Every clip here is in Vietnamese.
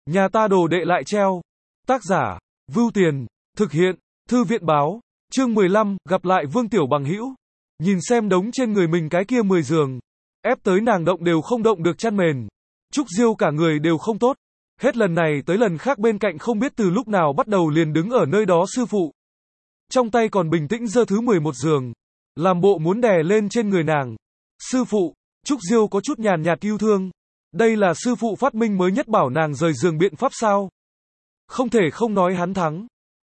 Nhà ta đồ đệ lại treo. Tác giả, Vưu Tiền, thực hiện, Thư viện báo, chương 15, gặp lại Vương Tiểu bằng hữu. Nhìn xem đống trên người mình cái kia 10 giường, ép tới nàng động đều không động được chăn mền. Trúc Diêu cả người đều không tốt. Hết lần này tới lần khác bên cạnh không biết từ lúc nào bắt đầu liền đứng ở nơi đó sư phụ. Trong tay còn bình tĩnh giơ thứ 11 giường, làm bộ muốn đè lên trên người nàng. Sư phụ, Trúc Diêu có chút nhàn nhạt yêu thương. Đây là sư phụ phát minh mới nhất bảo nàng rời giường biện pháp sao? Không thể không nói hắn thắng.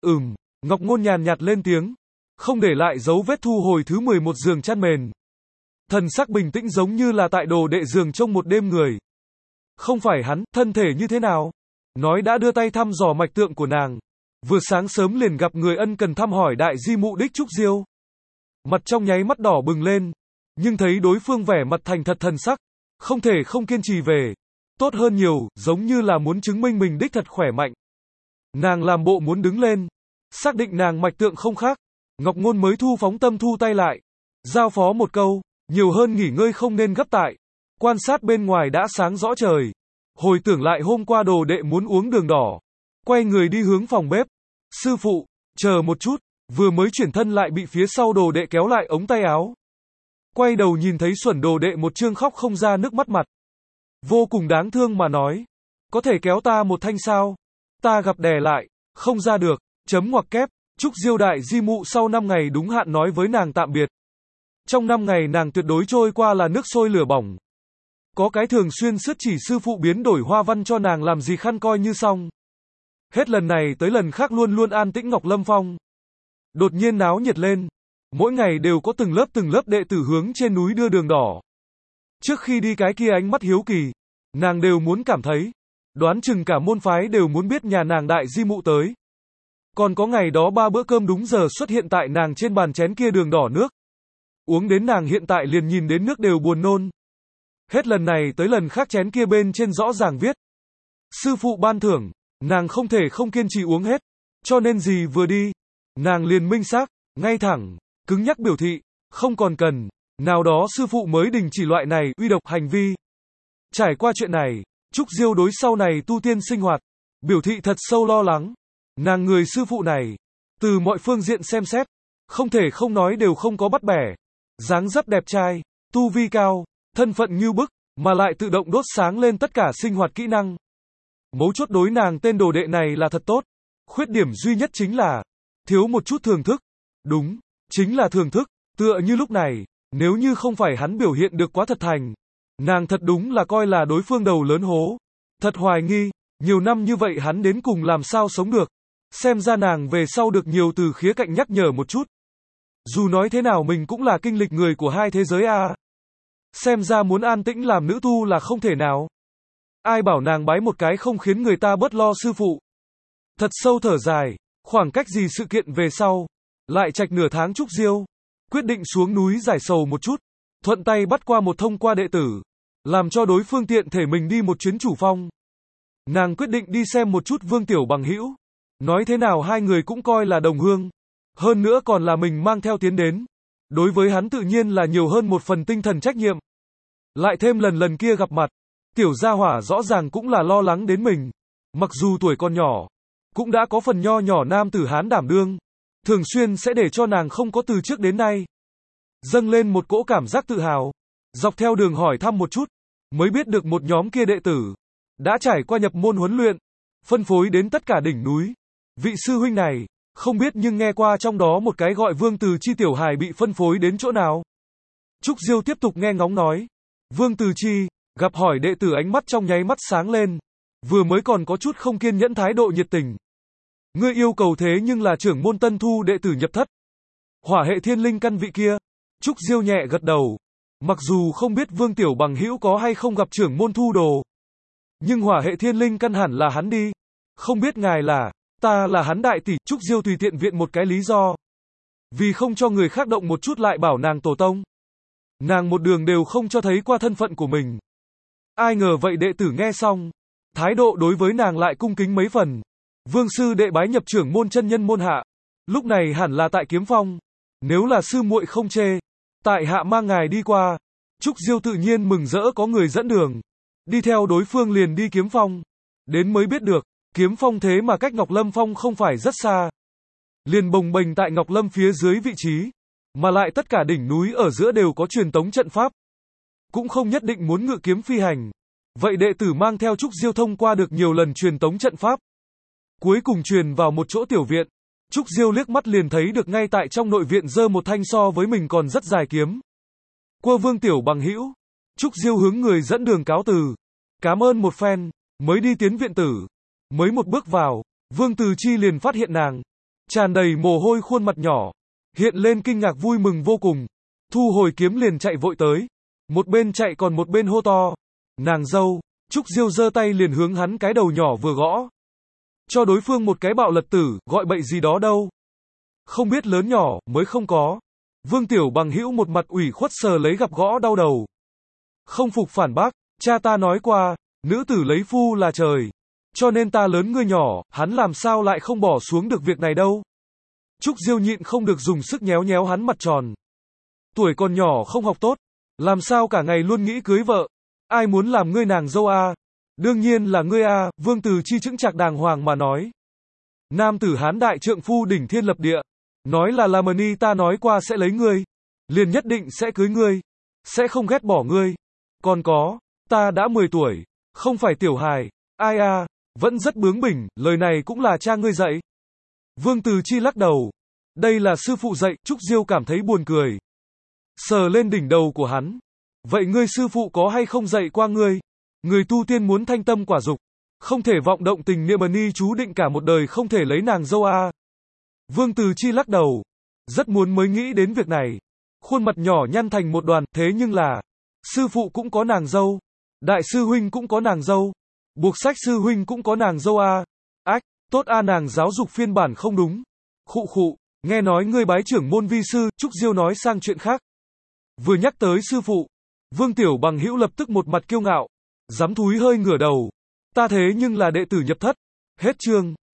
Ngọc Ngôn nhàn nhạt lên tiếng, không để lại dấu vết thu hồi thứ 11 giường chăn mền. Thần sắc bình tĩnh giống như là tại đồ đệ giường trong một đêm người. Không phải hắn, thân thể như thế nào? Nói đã đưa tay thăm dò mạch tượng của nàng. Vừa sáng sớm liền gặp người ân cần thăm hỏi đại di mụ đích Trúc Diêu. Mặt trong nháy mắt đỏ bừng lên, nhưng thấy đối phương vẻ mặt thành thật thần sắc, không thể không kiên trì về. Tốt hơn nhiều, giống như là muốn chứng minh mình đích thật khỏe mạnh. Nàng làm bộ muốn đứng lên, xác định nàng mạch tượng không khác. Ngọc Ngôn mới thu phóng tâm thu tay lại, giao phó một câu, nhiều hơn nghỉ ngơi không nên gấp tại. Quan sát bên ngoài đã sáng rõ trời. Hồi tưởng lại hôm qua đồ đệ muốn uống đường đỏ, quay người đi hướng phòng bếp. Sư phụ, chờ một chút, vừa mới chuyển thân lại bị phía sau đồ đệ kéo lại ống tay áo. Quay đầu nhìn thấy xuẩn đồ đệ một trương khóc không ra nước mắt mặt. Vô cùng đáng thương mà nói, có thể kéo ta một thanh sao? Ta gặp đè lại, không ra được, chấm ngoặc kép. Trúc Diêu đại di mụ sau 5 ngày đúng hạn nói với nàng tạm biệt. Trong 5 ngày nàng tuyệt đối trôi qua là nước sôi lửa bỏng. Có cái thường xuyên sứt chỉ sư phụ biến đổi hoa văn cho nàng làm gì khăn coi như xong. Hết lần này tới lần khác luôn luôn an tĩnh Ngọc Lâm Phong. Đột nhiên náo nhiệt lên. Mỗi ngày đều có từng lớp đệ tử hướng trên núi đưa đường đỏ. Trước khi đi cái kia ánh mắt hiếu kỳ, nàng đều muốn cảm thấy. Đoán chừng cả môn phái đều muốn biết nhà nàng đại di mụ tới. Còn có ngày đó 3 bữa cơm đúng giờ xuất hiện tại nàng trên bàn chén kia đường đỏ nước. Uống đến nàng hiện tại liền nhìn đến nước đều buồn nôn. Hết lần này tới lần khác chén kia bên trên rõ ràng viết. Sư phụ ban thưởng, nàng không thể không kiên trì uống hết. Cho nên gì vừa đi, nàng liền minh xác, ngay thẳng, cứng nhắc biểu thị, không còn cần. Nào đó sư phụ mới đình chỉ loại này uy độc hành vi. Trải qua chuyện này, Trúc Diêu đối sau này tu tiên sinh hoạt, biểu thị thật sâu lo lắng. Nàng người sư phụ này, từ mọi phương diện xem xét, không thể không nói đều không có bắt bẻ. Dáng dấp đẹp trai, tu vi cao, thân phận như bức, mà lại tự động đốt sáng lên tất cả sinh hoạt kỹ năng. Mấu chốt đối nàng tên đồ đệ này là thật tốt. Khuyết điểm duy nhất chính là thiếu một chút thưởng thức. Đúng, chính là thưởng thức. Tựa như lúc này, nếu như không phải hắn biểu hiện được quá thật thành, nàng thật đúng là coi là đối phương đầu lớn hố. Thật hoài nghi, nhiều năm như vậy hắn đến cùng làm sao sống được. Xem ra nàng về sau được nhiều từ khía cạnh nhắc nhở một chút. Dù nói thế nào mình cũng là kinh lịch người của hai thế giới a. Xem ra muốn an tĩnh làm nữ tu là không thể nào. Ai bảo nàng bái một cái không khiến người ta bớt lo sư phụ. Thật sâu thở dài, khoảng cách gì sự kiện về sau. Lại trạch nửa tháng Trúc Diêu. Quyết định xuống núi giải sầu một chút. Thuận tay bắt qua một thông qua đệ tử. Làm cho đối phương tiện thể mình đi một chuyến chủ phong. Nàng quyết định đi xem một chút Vương Tiểu bằng hữu. Nói thế nào hai người cũng coi là đồng hương. Hơn nữa còn là mình mang theo tiến đến. Đối với hắn tự nhiên là nhiều hơn một phần tinh thần trách nhiệm. Lại thêm lần kia gặp mặt. Tiểu gia hỏa rõ ràng cũng là lo lắng đến mình. Mặc dù tuổi còn nhỏ, cũng đã có phần nho nhỏ nam tử hán đảm đương. Thường xuyên sẽ để cho nàng không có từ trước đến nay. Dâng lên một cỗ cảm giác tự hào. Dọc theo đường hỏi thăm một chút. Mới biết được một nhóm kia đệ tử. Đã trải qua nhập môn huấn luyện. Phân phối đến tất cả đỉnh núi. Vị sư huynh này, không biết nhưng nghe qua trong đó một cái gọi Vương Từ Chi tiểu hài bị phân phối đến chỗ nào. Trúc Diêu tiếp tục nghe ngóng nói. Vương Từ Chi, gặp hỏi đệ tử ánh mắt trong nháy mắt sáng lên. Vừa mới còn có chút không kiên nhẫn thái độ nhiệt tình. Ngươi yêu cầu thế nhưng là trưởng môn tân thu đệ tử nhập thất. Hỏa hệ thiên linh căn vị kia. Trúc Diêu nhẹ gật đầu. Mặc dù không biết Vương Tiểu bằng hữu có hay không gặp trưởng môn thu đồ. Nhưng hỏa hệ thiên linh căn hẳn là hắn đi. Không biết ngài là, ta là hắn đại tỷ. Trúc Diêu tùy tiện viện một cái lý do. Vì không cho người khác động một chút lại bảo nàng tổ tông. Nàng một đường đều không cho thấy qua thân phận của mình. Ai ngờ vậy đệ tử nghe xong. Thái độ đối với nàng lại cung kính mấy phần. Vương sư đệ bái nhập trưởng môn chân nhân môn hạ. Lúc này hẳn là tại Kiếm Phong. Nếu là sư muội không chê, tại hạ mang ngài đi qua. Trúc Diêu tự nhiên mừng rỡ có người dẫn đường. Đi theo đối phương liền đi Kiếm Phong. Đến mới biết được, Kiếm Phong thế mà cách Ngọc Lâm Phong không phải rất xa. Liền bồng bềnh tại Ngọc Lâm phía dưới vị trí, mà lại tất cả đỉnh núi ở giữa đều có truyền tống trận pháp. Cũng không nhất định muốn ngự kiếm phi hành. Vậy đệ tử mang theo Trúc Diêu thông qua được nhiều lần truyền tống trận pháp. Cuối cùng truyền vào một chỗ tiểu viện. Trúc Diêu liếc mắt liền thấy được ngay tại trong nội viện giơ một thanh so với mình còn rất dài kiếm. Qua Vương Tiểu bằng hữu. Trúc Diêu hướng người dẫn đường cáo từ. Cảm ơn một phen, mới đi tiến viện tử. Mới một bước vào, Vương Từ Chi liền phát hiện nàng. Tràn đầy mồ hôi khuôn mặt nhỏ. Hiện lên kinh ngạc vui mừng vô cùng. Thu hồi kiếm liền chạy vội tới. Một bên chạy còn một bên hô to. Nàng dâu. Trúc Diêu giơ tay liền hướng hắn cái đầu nhỏ vừa gõ. Cho đối phương một cái bạo lật tử, gọi bậy gì đó đâu. Không biết lớn nhỏ, mới không có. Vương Tiểu bằng hữu một mặt ủy khuất sờ lấy gặp gõ đau đầu. Không phục phản bác, cha ta nói qua, nữ tử lấy phu là trời. Cho nên ta lớn ngươi nhỏ, hắn làm sao lại không bỏ xuống được việc này đâu. Trúc Diêu nhịn không được dùng sức nhéo nhéo hắn mặt tròn. Tuổi còn nhỏ không học tốt, làm sao cả ngày luôn nghĩ cưới vợ. Ai muốn làm ngươi nàng dâu a? Đương nhiên là ngươi a, Vương Từ Chi chững chạc đàng hoàng mà nói. Nam tử hán đại trượng phu đỉnh thiên lập địa. Nói là Lamani ta nói qua sẽ lấy ngươi. Liền nhất định sẽ cưới ngươi. Sẽ không ghét bỏ ngươi. Còn có, ta đã 10 tuổi. Không phải tiểu hài. Ai a, vẫn rất bướng bỉnh, lời này cũng là cha ngươi dạy. Vương Từ Chi lắc đầu. Đây là sư phụ dạy, Trúc Diêu cảm thấy buồn cười. Sờ lên đỉnh đầu của hắn. Vậy ngươi sư phụ có hay không dạy qua ngươi? Người tu tiên muốn thanh tâm quả dục, không thể vọng động tình niệm ni chú định cả một đời không thể lấy nàng dâu a. Vương Từ Chi lắc đầu. Rất muốn mới nghĩ đến việc này. Khuôn mặt nhỏ nhăn thành một đoàn, thế nhưng là, sư phụ cũng có nàng dâu. Đại sư huynh cũng có nàng dâu. Buộc sách sư huynh cũng có nàng dâu a. Ách, tốt a nàng giáo dục phiên bản không đúng. Khụ khụ, nghe nói ngươi bái trưởng môn vi sư, Trúc Diêu nói sang chuyện khác. Vừa nhắc tới sư phụ, Vương Tiểu bằng hữu lập tức một mặt kiêu ngạo. Dám thúi hơi ngửa đầu. Ta thế nhưng là đệ tử nhập thất. Hết chương.